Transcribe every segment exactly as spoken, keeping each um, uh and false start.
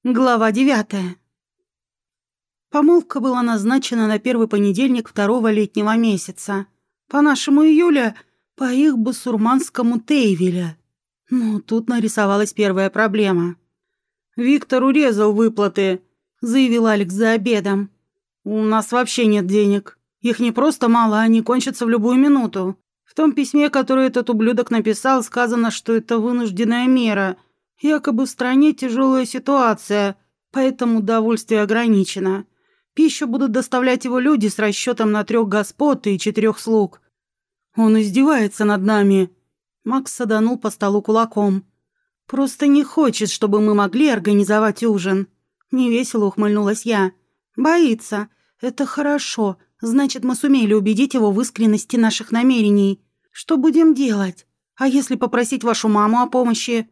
Глава девятая. Помолвка была назначена на первый понедельник второго летнего месяца. По нашему июля, по их басурманскому Тейвиля. Но тут нарисовалась первая проблема. «Виктор урезал выплаты», — заявил Алекс за обедом. «У нас вообще нет денег. Их не просто мало, они кончатся в любую минуту. В том письме, которое этот ублюдок написал, сказано, что это вынужденная мера. Якобы в стране тяжелая ситуация, поэтому довольствие ограничено. Пищу будут доставлять его люди с расчетом на трех господ и четырех слуг. Он издевается над нами». Макс саданул по столу кулаком. «Просто не хочет, чтобы мы могли организовать ужин». Невесело ухмыльнулась я. «Боится. Это хорошо. Значит, мы сумели убедить его в искренности наших намерений. Что будем делать? А если попросить вашу маму о помощи?»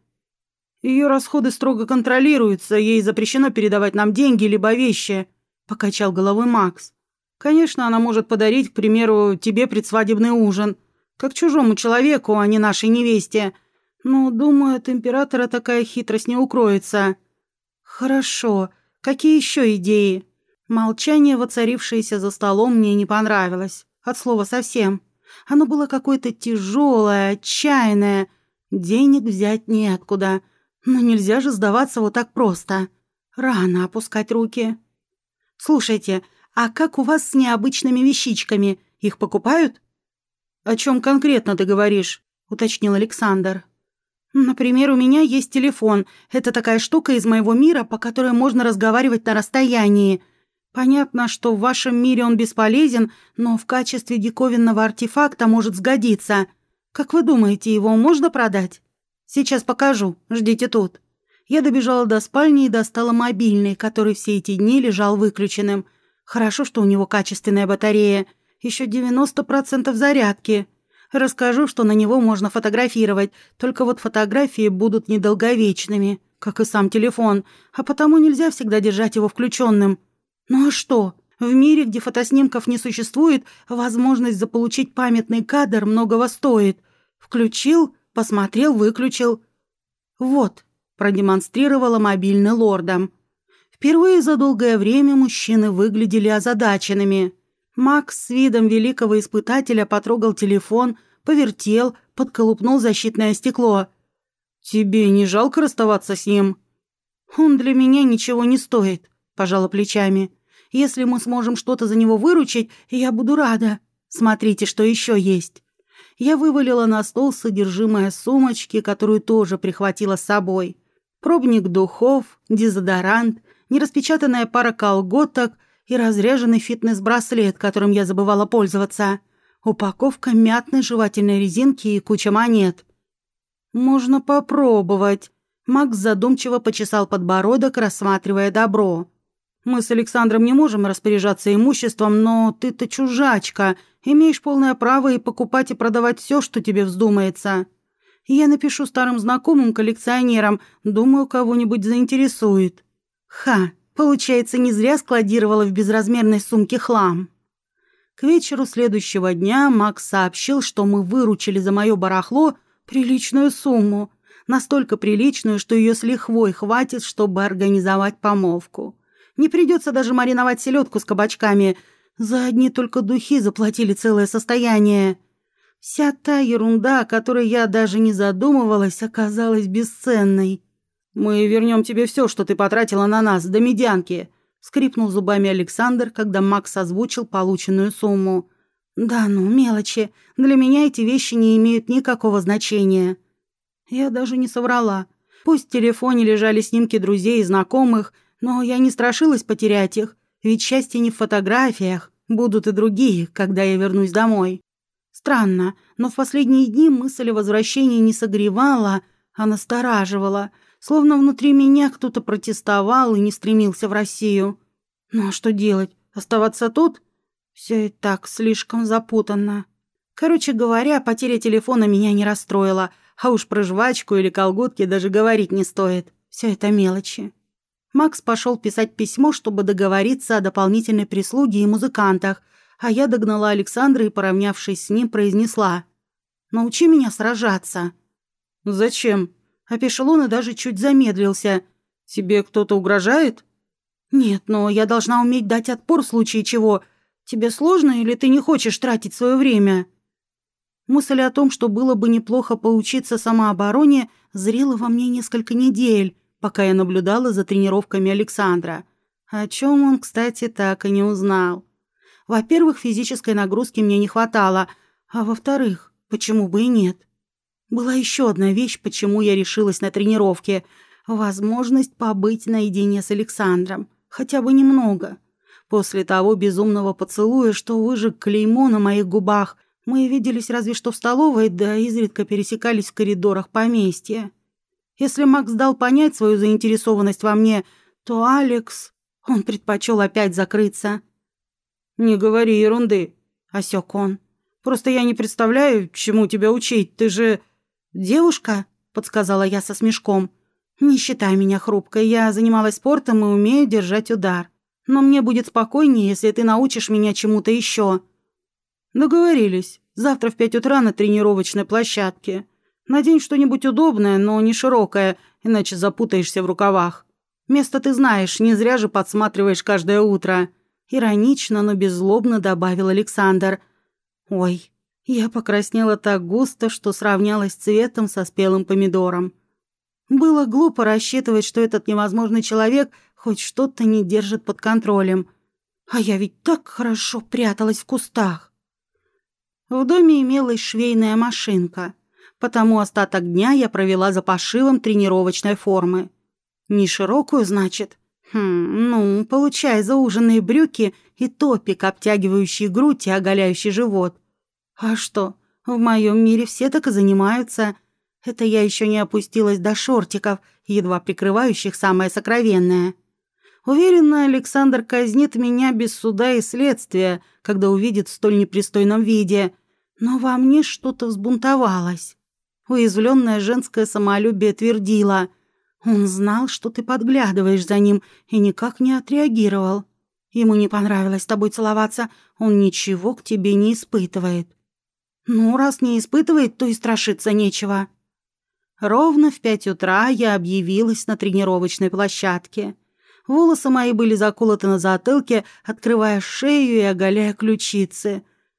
«Ее расходы строго контролируются, ей запрещено передавать нам деньги либо вещи», — покачал головой Макс. «Конечно, она может подарить, к примеру, тебе предсвадебный ужин, как чужому человеку, а не нашей невесте. Но, думаю, от императора такая хитрость не укроется». «Хорошо. Какие еще идеи?» Молчание, воцарившееся за столом, мне не понравилось. От слова совсем. Оно было какое-то тяжелое, отчаянное. Денег взять неоткуда. Но нельзя же сдаваться вот так просто. Рано опускать руки. «Слушайте, а как у вас с необычными вещичками? Их покупают?» «О чем конкретно ты говоришь?» — уточнил Александр. «Например, у меня есть телефон. Это такая штука из моего мира, по которой можно разговаривать на расстоянии. Понятно, что в вашем мире он бесполезен, но в качестве диковинного артефакта может сгодиться. Как вы думаете, его можно продать? Сейчас покажу. Ждите тут». Я добежала до спальни и достала мобильный, который все эти дни лежал выключенным. Хорошо, что у него качественная батарея. Еще девяносто процентов зарядки. Расскажу, что на него можно фотографировать, только вот фотографии будут недолговечными, как и сам телефон, а потому нельзя всегда держать его включенным. Ну а что? В мире, где фотоснимков не существует, возможность заполучить памятный кадр многого стоит. Включил, посмотрел, выключил. Вот. Продемонстрировала мобильный лордам. Впервые за долгое время мужчины выглядели озадаченными. Макс с видом великого испытателя потрогал телефон, повертел, подколупнул защитное стекло. «Тебе не жалко расставаться с ним?» «Он для меня ничего не стоит», — пожала плечами. «Если мы сможем что-то за него выручить, я буду рада. Смотрите, что еще есть». Я вывалила на стол содержимое сумочки, которую тоже прихватила с собой. Пробник духов, дезодорант, нераспечатанная пара колготок и разряженный фитнес-браслет, которым я забывала пользоваться. Упаковка мятной жевательной резинки и куча монет. «Можно попробовать». Макс задумчиво почесал подбородок, рассматривая добро. «Мы с Александром не можем распоряжаться имуществом, но ты-то чужачка, имеешь полное право и покупать и продавать все, что тебе вздумается. Я напишу старым знакомым коллекционерам, думаю, кого-нибудь заинтересует». Ха, получается, не зря складировала в безразмерной сумке хлам. К вечеру следующего дня Макс сообщил, что мы выручили за мое барахло приличную сумму, настолько приличную, что ее с лихвой хватит, чтобы организовать помолвку. Не придется даже мариновать селедку с кабачками. За одни только духи заплатили целое состояние. Вся та ерунда, о которой я даже не задумывалась, оказалась бесценной. «Мы вернем тебе все, что ты потратила на нас, до медянки», — скрипнул зубами Александр, когда Макс озвучил полученную сумму. «Да ну, мелочи. Для меня эти вещи не имеют никакого значения». Я даже не соврала. Пусть в телефоне лежали снимки друзей и знакомых, но я не страшилась потерять их, ведь счастье не в фотографиях, будут и другие, когда я вернусь домой. Странно, но в последние дни мысль о возвращении не согревала, а настораживала, словно внутри меня кто-то протестовал и не стремился в Россию. Ну а что делать? Оставаться тут? Все и так слишком запутанно. Короче говоря, потеря телефона меня не расстроила, а уж про жвачку или колготки даже говорить не стоит. Все это мелочи. Макс пошел писать письмо, чтобы договориться о дополнительной прислуге и музыкантах, а я догнала Александра и, поравнявшись с ним, произнесла: «Научи меня сражаться». «Зачем?» Опешил он и даже чуть замедлился. Тебе кто-то угрожает? Нет, но я должна уметь дать отпор в случае чего. Тебе сложно или ты не хочешь тратить свое время? Мысль о том, что было бы неплохо поучиться самообороне, зрела во мне несколько недель, пока я наблюдала за тренировками Александра. О чем он, кстати, так и не узнал. Во-первых, физической нагрузки мне не хватало, а во-вторых, почему бы и нет? Была еще одна вещь, почему я решилась на тренировки – возможность побыть наедине с Александром, хотя бы немного. После того безумного поцелуя, что выжег клеймо на моих губах, мы виделись разве что в столовой, да изредка пересекались в коридорах поместья. Если Макс дал понять свою заинтересованность во мне, то Алекс... Он предпочел опять закрыться. «Не говори ерунды», — осек он. «Просто я не представляю, чему тебя учить. Ты же...» «Девушка», — подсказала я со смешком. «Не считай меня хрупкой. Я занималась спортом и умею держать удар. Но мне будет спокойнее, если ты научишь меня чему-то еще». «Договорились. Завтра в пять утра на тренировочной площадке. Надень что-нибудь удобное, но не широкое, иначе запутаешься в рукавах. Место ты знаешь, не зря же подсматриваешь каждое утро». Иронично, но беззлобно добавил Александр. «Ой». Я покраснела так густо, что сравнялась цветом со спелым помидором. Было глупо рассчитывать, что этот невозможный человек хоть что-то не держит под контролем. А я ведь так хорошо пряталась в кустах. В доме имелась швейная машинка, потому остаток дня я провела за пошивом тренировочной формы. Не широкую, значит? Хм, ну, получай зауженные брюки и топик, обтягивающий грудь и оголяющий живот. А что, в моем мире все так и занимаются. Это я еще не опустилась до шортиков, едва прикрывающих самое сокровенное. Уверена, Александр казнит меня без суда и следствия, когда увидит в столь непристойном виде. Но во мне что-то взбунтовалось. Уязвленное женское самолюбие твердило: «Он знал, что ты подглядываешь за ним, и никак не отреагировал. Ему не понравилось с тобой целоваться, он ничего к тебе не испытывает». Ну, раз не испытывает, то и страшиться нечего. Ровно в пять утра я объявилась на тренировочной площадке. Волосы мои были заколоты на затылке, открывая шею и оголяя ключицы.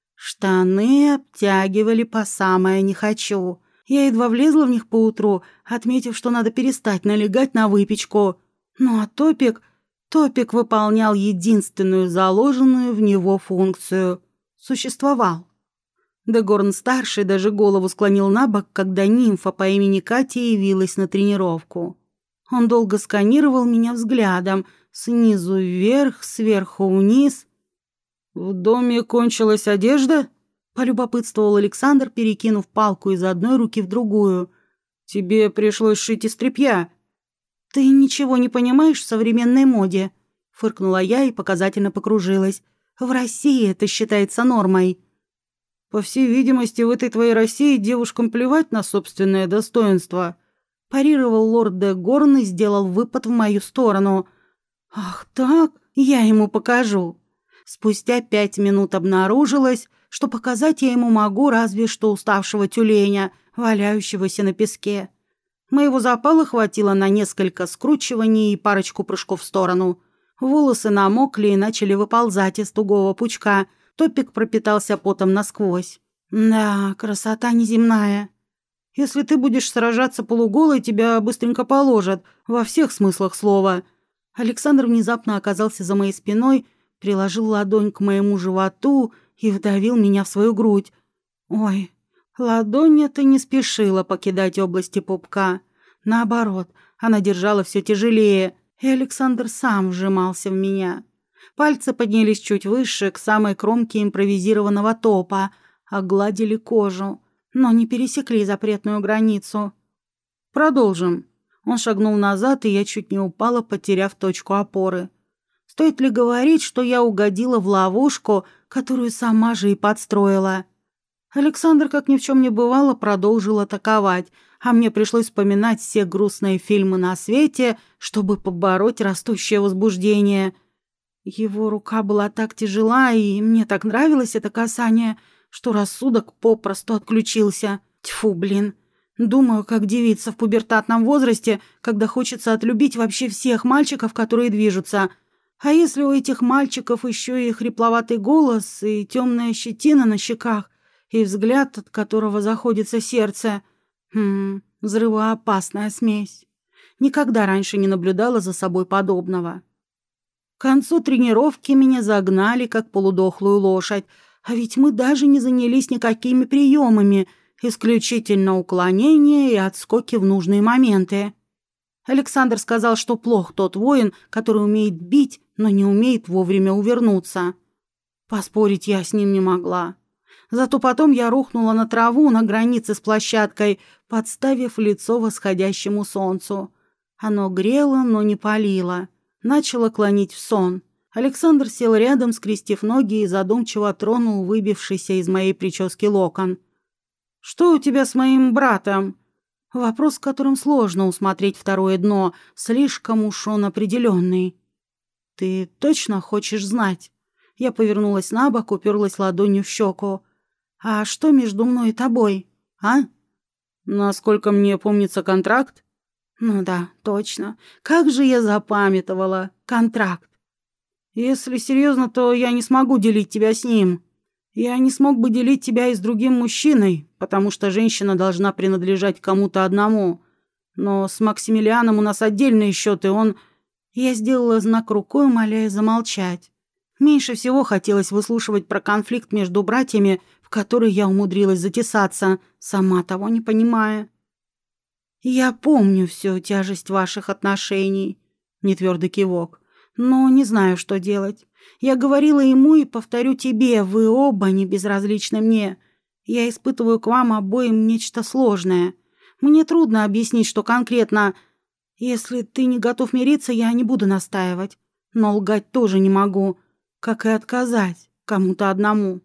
Штаны обтягивали по самое не хочу. Я едва влезла в них поутру, отметив, что надо перестать налегать на выпечку. Ну а топик... Топик выполнял единственную заложенную в него функцию. Существовал. Дегорн-старший даже голову склонил на бок, когда нимфа по имени Катя явилась на тренировку. Он долго сканировал меня взглядом, снизу вверх, сверху вниз. «В доме кончилась одежда?» — полюбопытствовал Александр, перекинув палку из одной руки в другую. «Тебе пришлось шить из тряпья». «Ты ничего не понимаешь в современной моде», — фыркнула я и показательно покружилась. «В России это считается нормой». «По всей видимости, в этой твоей России девушкам плевать на собственное достоинство», — парировал лорд де Горн и сделал выпад в мою сторону. «Ах так? Я ему покажу». Спустя пять минут обнаружилось, что показать я ему могу разве что уставшего тюленя, валяющегося на песке. Моего запала хватило на несколько скручиваний и парочку прыжков в сторону. Волосы намокли и начали выползать из тугого пучка. Топик пропитался потом насквозь. Да, красота неземная. Если ты будешь сражаться полуголой, тебя быстренько положат, во всех смыслах слова. Александр внезапно оказался за моей спиной, приложил ладонь к моему животу и вдавил меня в свою грудь. Ой, ладонь эта не спешила покидать области пупка. Наоборот, она держала все тяжелее, и Александр сам вжимался в меня. Пальцы поднялись чуть выше, к самой кромке импровизированного топа, огладили кожу, но не пересекли запретную границу. «Продолжим». Он шагнул назад, и я чуть не упала, потеряв точку опоры. Стоит ли говорить, что я угодила в ловушку, которую сама же и подстроила? Александр, как ни в чем не бывало, продолжил атаковать, а мне пришлось вспоминать все грустные фильмы на свете, чтобы побороть растущее возбуждение. Его рука была так тяжела, и мне так нравилось это касание, что рассудок попросту отключился. Тьфу, блин. Думаю, как девица в пубертатном возрасте, когда хочется отлюбить вообще всех мальчиков, которые движутся. А если у этих мальчиков еще и хрипловатый голос, и темная щетина на щеках, и взгляд, от которого заходится сердце? Хм, взрывоопасная смесь. Никогда раньше не наблюдала за собой подобного. К концу тренировки меня загнали, как полудохлую лошадь, а ведь мы даже не занялись никакими приемами, исключительно уклонения и отскоки в нужные моменты. Александр сказал, что плох тот воин, который умеет бить, но не умеет вовремя увернуться. Поспорить я с ним не могла. Зато потом я рухнула на траву на границе с площадкой, подставив лицо восходящему солнцу. Оно грело, но не палило. Начало клонить в сон. Александр сел рядом, скрестив ноги, и задумчиво тронул выбившийся из моей прически локон. «Что у тебя с моим братом?» Вопрос, в котором сложно усмотреть второе дно, слишком уж он определенный. «Ты точно хочешь знать?» Я повернулась на бок, уперлась ладонью в щеку. «А что между мной и тобой, а?» «Насколько мне помнится контракт?» «Ну да, точно. Как же я запамятовала. Контракт. Если серьезно, то я не смогу делить тебя с ним. Я не смог бы делить тебя и с другим мужчиной, потому что женщина должна принадлежать кому-то одному. Но с Максимилианом у нас отдельные счеты, он...» Я сделала знак рукой, умоляя замолчать. Меньше всего хотелось выслушивать про конфликт между братьями, в который я умудрилась затесаться, сама того не понимая. «Я помню всю тяжесть ваших отношений», — нетвердый кивок, «но не знаю, что делать. Я говорила ему и повторю тебе, вы оба не безразличны мне. Я испытываю к вам обоим нечто сложное. Мне трудно объяснить, что конкретно. Если ты не готов мириться, я не буду настаивать. Но лгать тоже не могу, как и отказать кому-то одному».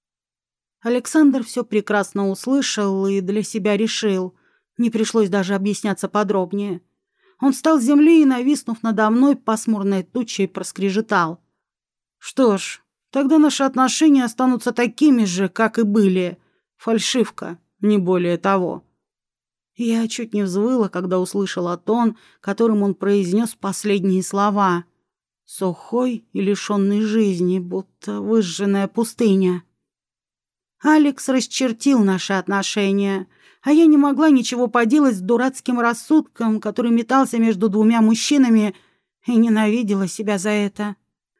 Александр все прекрасно услышал и для себя решил. Не пришлось даже объясняться подробнее. Он встал с земли и, нависнув надо мной, пасмурной тучей проскрежетал. «Что ж, тогда наши отношения останутся такими же, как и были. Фальшивка, не более того». Я чуть не взвыла, когда услышала тон, которым он произнес последние слова. Сухой и лишенный жизни, будто выжженная пустыня. Алекс расчертил наши отношения, а я не могла ничего поделать с дурацким рассудком, который метался между двумя мужчинами, и ненавидела себя за это.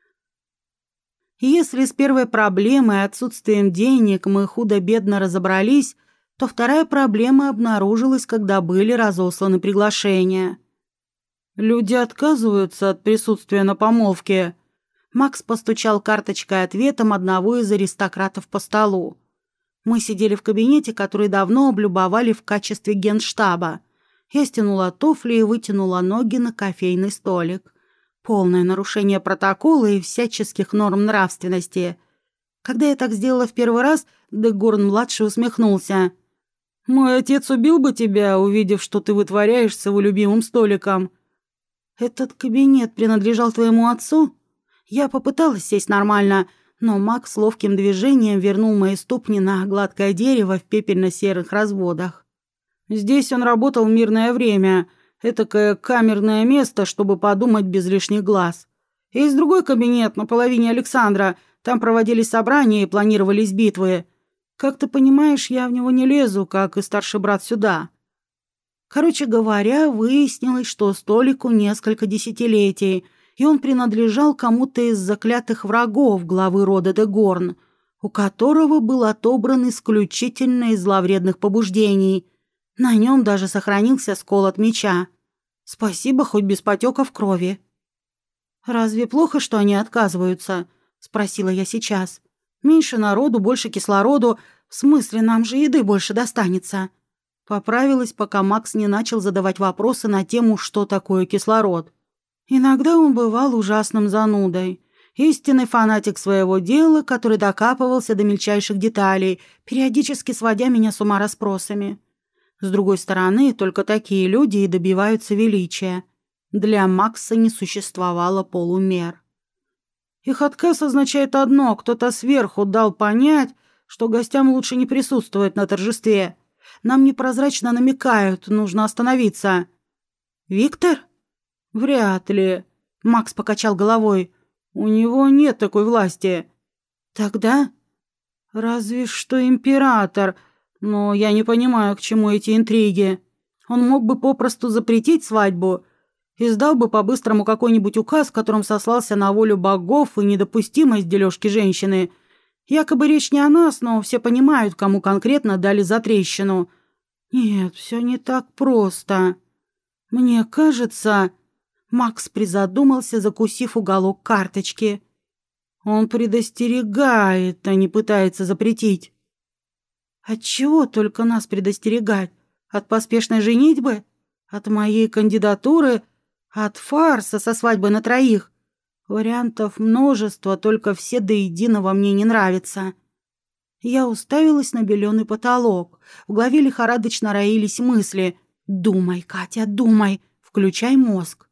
Если с первой проблемой, отсутствием денег, мы худо-бедно разобрались, то вторая проблема обнаружилась, когда были разосланы приглашения. «Люди отказываются от присутствия на помолвке». Макс постучал карточкой ответом одного из аристократов по столу. Мы сидели в кабинете, который давно облюбовали в качестве генштаба. Я стянула туфли и вытянула ноги на кофейный столик. Полное нарушение протокола и всяческих норм нравственности. Когда я так сделала в первый раз, Дегорн-младший усмехнулся. «Мой отец убил бы тебя, увидев, что ты вытворяешь с его любимым столиком». «Этот кабинет принадлежал твоему отцу?» Я попыталась сесть нормально, но Макс ловким движением вернул мои ступни на гладкое дерево в пепельно-серых разводах. «Здесь он работал в мирное время. Этакое камерное место, чтобы подумать без лишних глаз. Есть другой кабинет на половине Александра. Там проводились собрания и планировались битвы. Как ты понимаешь, я в него не лезу, как и старший брат сюда». Короче говоря, выяснилось, что столику несколько десятилетий, и он принадлежал кому-то из заклятых врагов главы рода Дегорн, у которого был отобран исключительно из зловредных побуждений. На нем даже сохранился скол от меча. Спасибо, хоть без потеков крови. «Разве плохо, что они отказываются?» — спросила я сейчас. «Меньше народу, больше кислороду. В смысле, нам же еды больше достанется». Поправилась, пока Макс не начал задавать вопросы на тему, что такое кислород. Иногда он бывал ужасным занудой. Истинный фанатик своего дела, который докапывался до мельчайших деталей, периодически сводя меня с ума расспросами. С другой стороны, только такие люди и добиваются величия. Для Макса не существовало полумер. Их отказ означает одно: кто-то сверху дал понять, что гостям лучше не присутствовать на торжестве. Нам непрозрачно намекают, нужно остановиться. Виктор? Вряд ли. Макс покачал головой. У него нет такой власти. Тогда? Разве что император. Но я не понимаю, к чему эти интриги. Он мог бы попросту запретить свадьбу. Издал бы по-быстрому какой-нибудь указ, в котором сослался на волю богов и недопустимость дележки женщины. Якобы речь не о нас, но все понимают, кому конкретно дали затрещину. Нет, все не так просто. Мне кажется... Макс призадумался, закусив уголок карточки. Он предостерегает, а не пытается запретить. От чего только нас предостерегать? От поспешной женитьбы? От моей кандидатуры? От фарса со свадьбой на троих? Вариантов множество, только все до единого мне не нравятся. Я уставилась на беленый потолок. В голове лихорадочно роились мысли. «Думай, Катя, думай, включай мозг».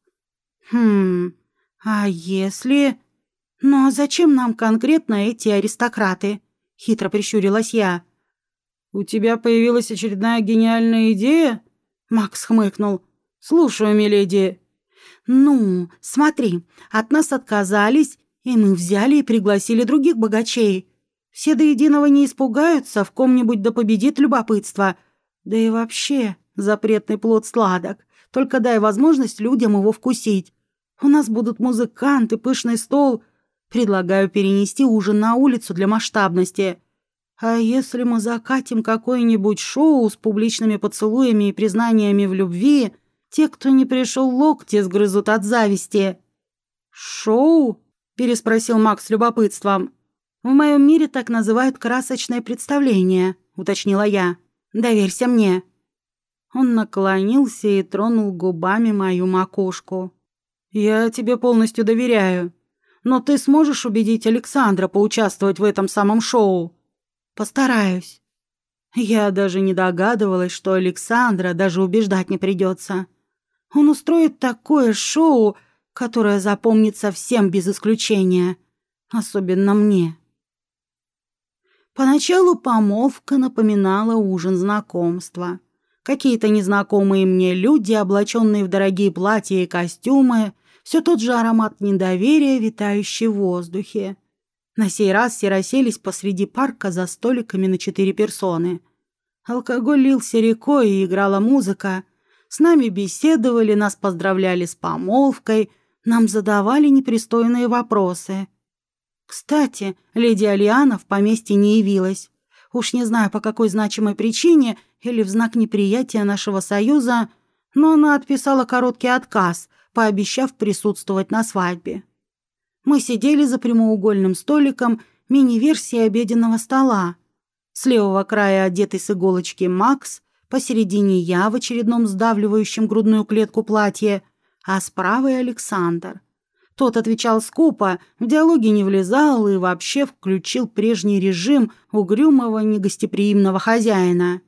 «Хм, а если...» «Ну а зачем нам конкретно эти аристократы?» — хитро прищурилась я. «У тебя появилась очередная гениальная идея?» Макс хмыкнул. «Слушаю, миледи». «Ну, смотри, от нас отказались, и мы взяли и пригласили других богачей. Все до единого не испугаются, в ком-нибудь да победит любопытство. Да и вообще, запретный плод сладок. Только дай возможность людям его вкусить. У нас будут музыканты, пышный стол. Предлагаю перенести ужин на улицу для масштабности. А если мы закатим какое-нибудь шоу с публичными поцелуями и признаниями в любви, те, кто не пришел, локти сгрызут от зависти». «Шоу?» – переспросил Макс с любопытством. «В моем мире так называют красочное представление», – уточнила я. «Доверься мне». Он наклонился и тронул губами мою макушку. «Я тебе полностью доверяю. Но ты сможешь убедить Александра поучаствовать в этом самом шоу?» «Постараюсь». Я даже не догадывалась, что Александра даже убеждать не придется. Он устроит такое шоу, которое запомнится всем без исключения. Особенно мне. Поначалу помолвка напоминала ужин знакомства. Какие-то незнакомые мне люди, облаченные в дорогие платья и костюмы, все тот же аромат недоверия, витающий в воздухе. На сей раз все расселись посреди парка за столиками на четыре персоны. Алкоголь лился рекой и играла музыка. С нами беседовали, нас поздравляли с помолвкой, нам задавали непристойные вопросы. Кстати, леди Алиана в поместье не явилась. Уж не знаю, по какой значимой причине или в знак неприятия нашего союза, но она отписала короткий отказ, пообещав присутствовать на свадьбе. Мы сидели за прямоугольным столиком мини-версии обеденного стола. С левого края одетый с иголочки Макс, посередине я в очередном сдавливающем грудную клетку платье, а справа Александр. Тот отвечал скупо, в диалоги не влезал и вообще включил прежний режим угрюмого негостеприимного хозяина.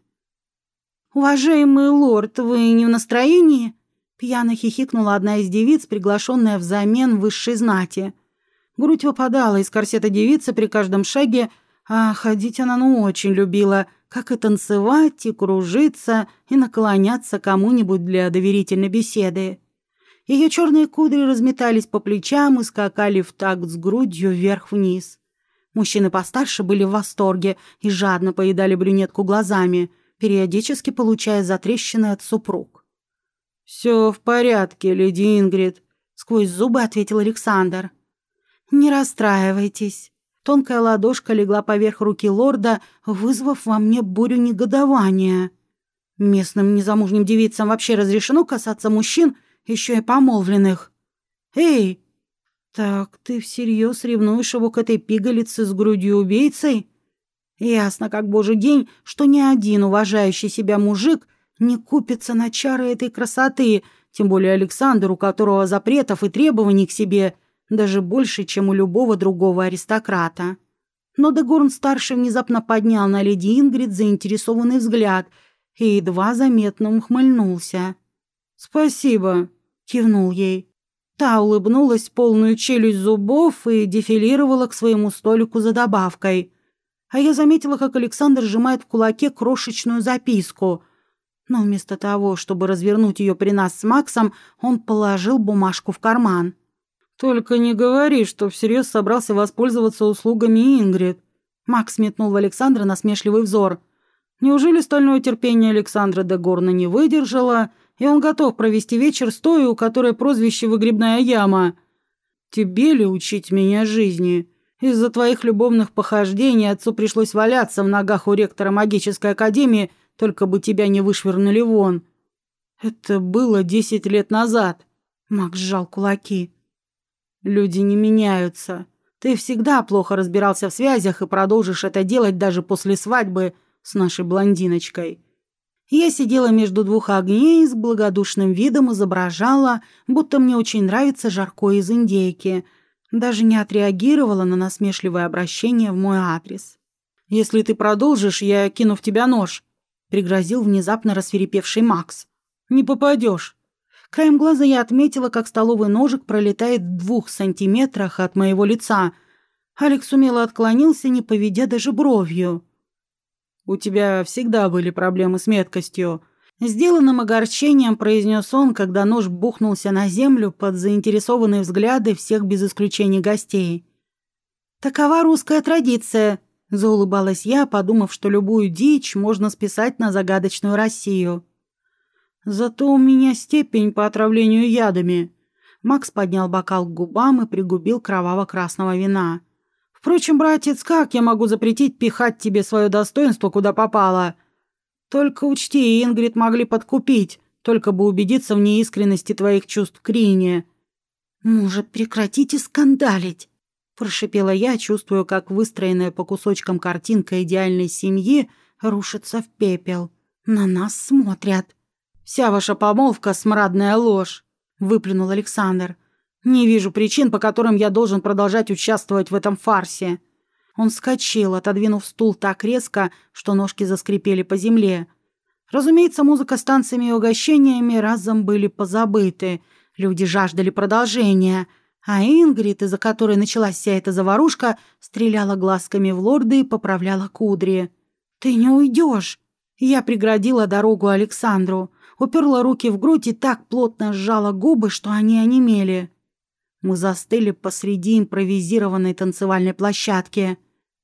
«Уважаемый лорд, вы не в настроении?» Пьяно хихикнула одна из девиц, приглашенная взамен высшей знати. Грудь выпадала из корсета девицы при каждом шаге, а ходить она ну очень любила, как и танцевать, и кружиться, и наклоняться кому-нибудь для доверительной беседы. Ее черные кудри разметались по плечам и скакали в такт с грудью вверх-вниз. Мужчины постарше были в восторге и жадно поедали брюнетку глазами, периодически получая затрещины от супруг. «Все в порядке, леди Ингрид», — сквозь зубы ответил Александр. «Не расстраивайтесь». Тонкая ладошка легла поверх руки лорда, вызвав во мне бурю негодования. Местным незамужним девицам вообще разрешено касаться мужчин, еще и помолвленных. «Эй, так ты всерьез ревнуешь его к этой пигалице с грудью убийцей?» Ясно, как божий день, что ни один уважающий себя мужик не купится на чары этой красоты, тем более Александр, у которого запретов и требований к себе даже больше, чем у любого другого аристократа. Но Дегорн-старший внезапно поднял на леди Ингрид заинтересованный взгляд и едва заметно ухмыльнулся. «Спасибо», — кивнул ей. Та улыбнулась в полную челюсть зубов и дефилировала к своему столику за добавкой. А я заметила, как Александр сжимает в кулаке крошечную записку. Но вместо того, чтобы развернуть ее при нас с Максом, он положил бумажку в карман. «Только не говори, что всерьез собрался воспользоваться услугами Ингрид». Макс метнул в Александра насмешливый взор. «Неужели стальное терпение Александра де Горна не выдержало, и он готов провести вечер с той, у которой прозвище «Выгребная яма»? Тебе ли учить меня жизни? Из-за твоих любовных похождений отцу пришлось валяться в ногах у ректора магической академии, только бы тебя не вышвырнули вон. Это было десять лет назад». Макс сжал кулаки. «Люди не меняются. Ты всегда плохо разбирался в связях и продолжишь это делать даже после свадьбы с нашей блондиночкой». Я сидела между двух огней и с благодушным видом изображала, будто мне очень нравится жаркое из индейки. Даже не отреагировала на насмешливое обращение в мой адрес. «Если ты продолжишь, я кину в тебя нож», — пригрозил внезапно рассвирепевший Макс. «Не попадешь». Краем глаза я отметила, как столовый ножик пролетает в двух сантиметрах от моего лица. Алекс умело отклонился, не поведя даже бровью. «У тебя всегда были проблемы с меткостью», — сделанным огорчением произнес он, когда нож бухнулся на землю под заинтересованные взгляды всех без исключения гостей. «Такова русская традиция», — заулыбалась я, подумав, что любую дичь можно списать на загадочную Россию. «Зато у меня степень по отравлению ядами». Макс поднял бокал к губам и пригубил кроваво-красного вина. «Впрочем, братец, как я могу запретить пихать тебе свое достоинство, куда попало? Только учти, Ингрид могли подкупить, только бы убедиться в неискренности твоих чувств к Рине». «Может, прекратите скандалить?» – прошипела я, чувствуя, как выстроенная по кусочкам картинка идеальной семьи рушится в пепел. «На нас смотрят». «Вся ваша помолвка – смрадная ложь», – выплюнул Александр. «Не вижу причин, по которым я должен продолжать участвовать в этом фарсе». Он вскочил, отодвинув стул так резко, что ножки заскрипели по земле. Разумеется, музыка с танцами и угощениями разом были позабыты. Люди жаждали продолжения. А Ингрид, из-за которой началась вся эта заварушка, стреляла глазками в лорда и поправляла кудри. «Ты не уйдешь!» Я преградила дорогу Александру, уперла руки в грудь и так плотно сжала губы, что они онемели. Мы застыли посреди импровизированной танцевальной площадки.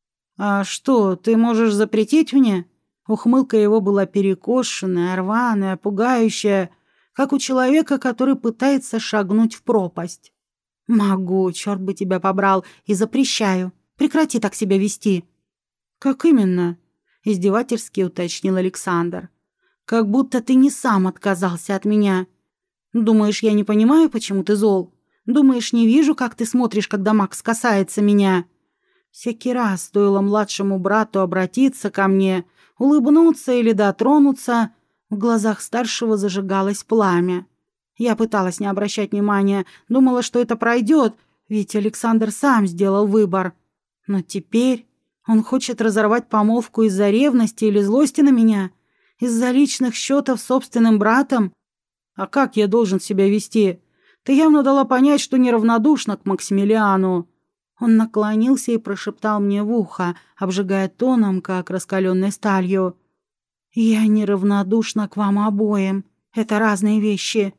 «А что, ты можешь запретить мне?» Ухмылка его была перекошенная, рваная, пугающая, как у человека, который пытается шагнуть в пропасть. «Могу, черт бы тебя побрал, и запрещаю. Прекрати так себя вести». «Как именно?» — издевательски уточнил Александр. «Как будто ты не сам отказался от меня. Думаешь, я не понимаю, почему ты зол? Думаешь, не вижу, как ты смотришь, когда Макс касается меня?» Всякий раз стоило младшему брату обратиться ко мне, улыбнуться или дотронуться, в глазах старшего зажигалось пламя. Я пыталась не обращать внимания, думала, что это пройдет, ведь Александр сам сделал выбор. Но теперь он хочет разорвать помолвку из-за ревности или злости на меня, из-за личных счетов с собственным братом. А как я должен себя вести? Ты явно дала понять, что неравнодушна к Максимилиану». Он наклонился и прошептал мне в ухо, обжигая тоном, как раскаленной сталью. «Я неравнодушна к вам обоим. Это разные вещи».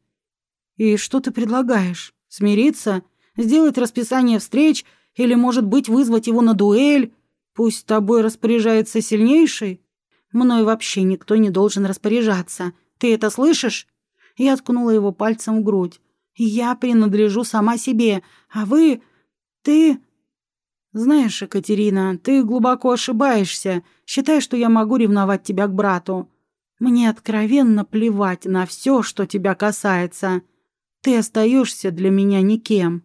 «И что ты предлагаешь? Смириться? Сделать расписание встреч? Или, может быть, вызвать его на дуэль? Пусть тобой распоряжается сильнейший? Мной вообще никто не должен распоряжаться. Ты это слышишь?» Я ткнула его пальцем в грудь. «Я принадлежу сама себе, а вы... ты...» «Знаешь, Екатерина, ты глубоко ошибаешься, считая, что я могу ревновать тебя к брату. Мне откровенно плевать на все, что тебя касается. Ты остаешься для меня никем».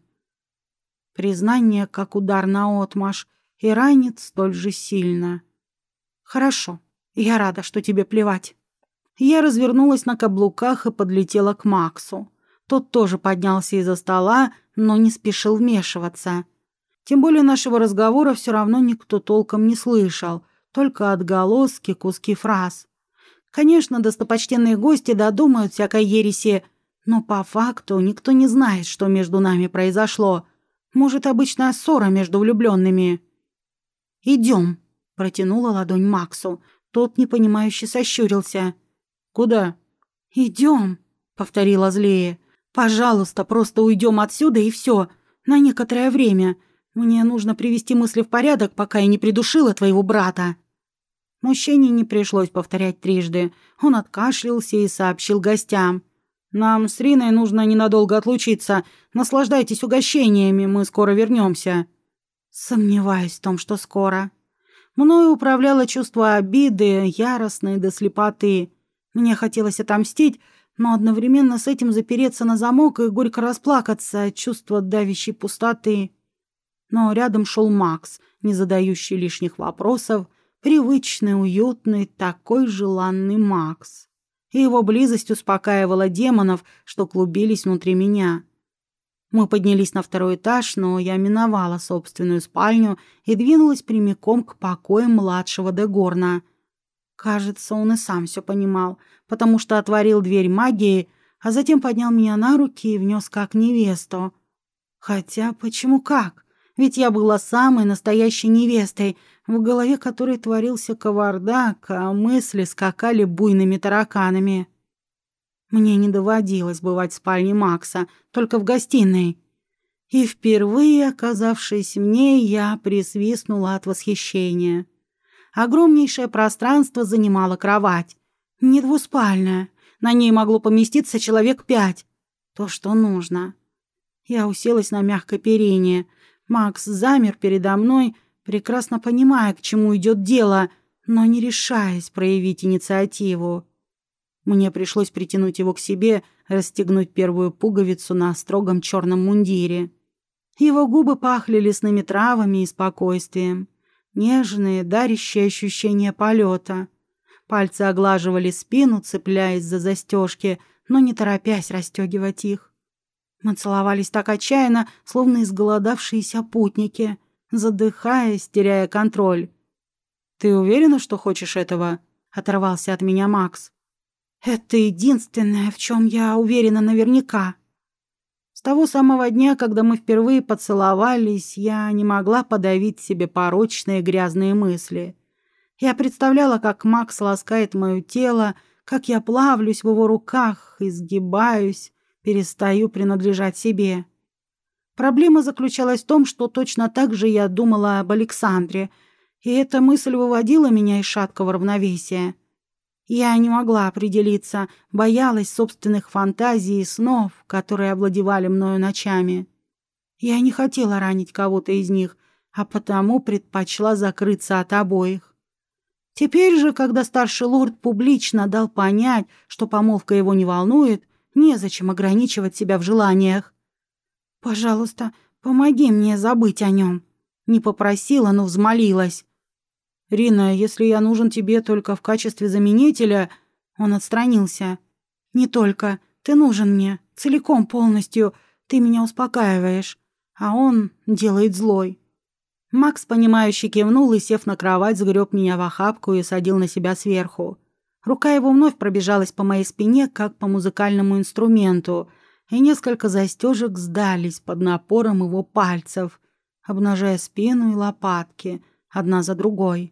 Признание, как удар наотмашь, и ранит столь же сильно. «Хорошо, я рада, что тебе плевать». Я развернулась на каблуках и подлетела к Максу. Тот тоже поднялся из-за стола, но не спешил вмешиваться. Тем более нашего разговора все равно никто толком не слышал, только отголоски, куски фраз. Конечно, достопочтенные гости додумают всякой ереси, но по факту никто не знает, что между нами произошло. Может, обычная ссора между влюбленными. «Идем». Протянула ладонь Максу. Тот непонимающе сощурился. «Куда?» «Идем», — повторила злее. «Пожалуйста, просто уйдем отсюда и все. На некоторое время. Мне нужно привести мысли в порядок, пока я не придушила твоего брата». Мужчине не пришлось повторять трижды. Он откашлялся и сообщил гостям. «Нам с Риной нужно ненадолго отлучиться. Наслаждайтесь угощениями, мы скоро вернемся». Сомневаюсь в том, что скоро. Мною управляло чувство обиды, яростной до слепоты. Мне хотелось отомстить, но одновременно с этим запереться на замок и горько расплакаться от чувства давящей пустоты. Но рядом шел Макс, не задающий лишних вопросов, привычный, уютный, такой желанный Макс. И его близость успокаивала демонов, что клубились внутри меня. Мы поднялись на второй этаж, но я миновала собственную спальню и двинулась прямиком к покоям младшего Дегорна. Кажется, он и сам все понимал, потому что отворил дверь магии, а затем поднял меня на руки и внес как невесту. Хотя почему как? Ведь я была самой настоящей невестой, в голове которой творился кавардак, а мысли скакали буйными тараканами. Мне не доводилось бывать в спальне Макса, только в гостиной. И впервые, оказавшись в ней, я присвистнула от восхищения. Огромнейшее пространство занимала кровать. Не двуспальная, на ней могло поместиться человек пять. То, что нужно. Я уселась на мягкое перине. Макс замер передо мной, прекрасно понимая, к чему идет дело, но не решаясь проявить инициативу. Мне пришлось притянуть его к себе, расстегнуть первую пуговицу на строгом черном мундире. Его губы пахли лесными травами и спокойствием. Нежные, дарящие ощущение полета. Пальцы оглаживали спину, цепляясь за застежки, но не торопясь расстегивать их. Мы целовались так отчаянно, словно изголодавшиеся путники, задыхаясь, теряя контроль. «Ты уверена, что хочешь этого?» — оторвался от меня Макс. «Это единственное, в чем я уверена наверняка». С того самого дня, когда мы впервые поцеловались, я не могла подавить себе порочные грязные мысли. Я представляла, как Макс ласкает мое тело, как я плавлюсь в его руках, изгибаюсь, перестаю принадлежать себе. Проблема заключалась в том, что точно так же я думала об Александре, и эта мысль выводила меня из шаткого равновесия. Я не могла определиться, боялась собственных фантазий и снов, которые овладевали мною ночами. Я не хотела ранить кого-то из них, а потому предпочла закрыться от обоих. Теперь же, когда старший лорд публично дал понять, что помолвка его не волнует, незачем ограничивать себя в желаниях. «Пожалуйста, помоги мне забыть о нем», — не попросила, но взмолилась. «Рина, если я нужен тебе только в качестве заменителя...» Он отстранился. «Не только. Ты нужен мне. Целиком, полностью. Ты меня успокаиваешь. А он делает злой». Макс, понимающе кивнул и, сев на кровать, сгреб меня в охапку и садил на себя сверху. Рука его вновь пробежалась по моей спине, как по музыкальному инструменту, и несколько застежек сдались под напором его пальцев, обнажая спину и лопатки, одна за другой.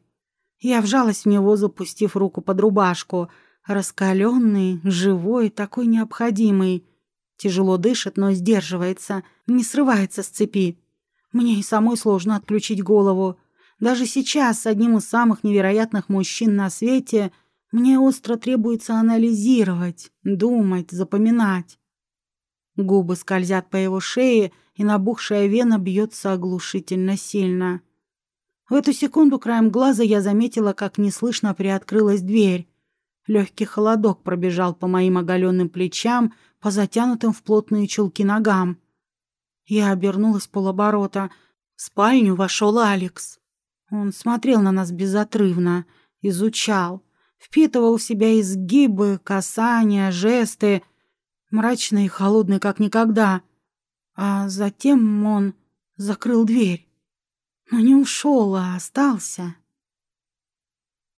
Я вжалась в него, запустив руку под рубашку. Раскаленный, живой, такой необходимый. Тяжело дышит, но сдерживается, не срывается с цепи. Мне и самой сложно отключить голову. Даже сейчас, с одним из самых невероятных мужчин на свете, мне остро требуется анализировать, думать, запоминать. Губы скользят по его шее, и набухшая вена бьется оглушительно сильно. В эту секунду краем глаза я заметила, как неслышно приоткрылась дверь. Легкий холодок пробежал по моим оголенным плечам, по затянутым в плотные чулки ногам. Я обернулась полоборота. В спальню вошел Алекс. Он смотрел на нас безотрывно, изучал, впитывал в себя изгибы, касания, жесты, мрачный и холодный, как никогда. А затем он закрыл дверь. Но не ушел, а остался.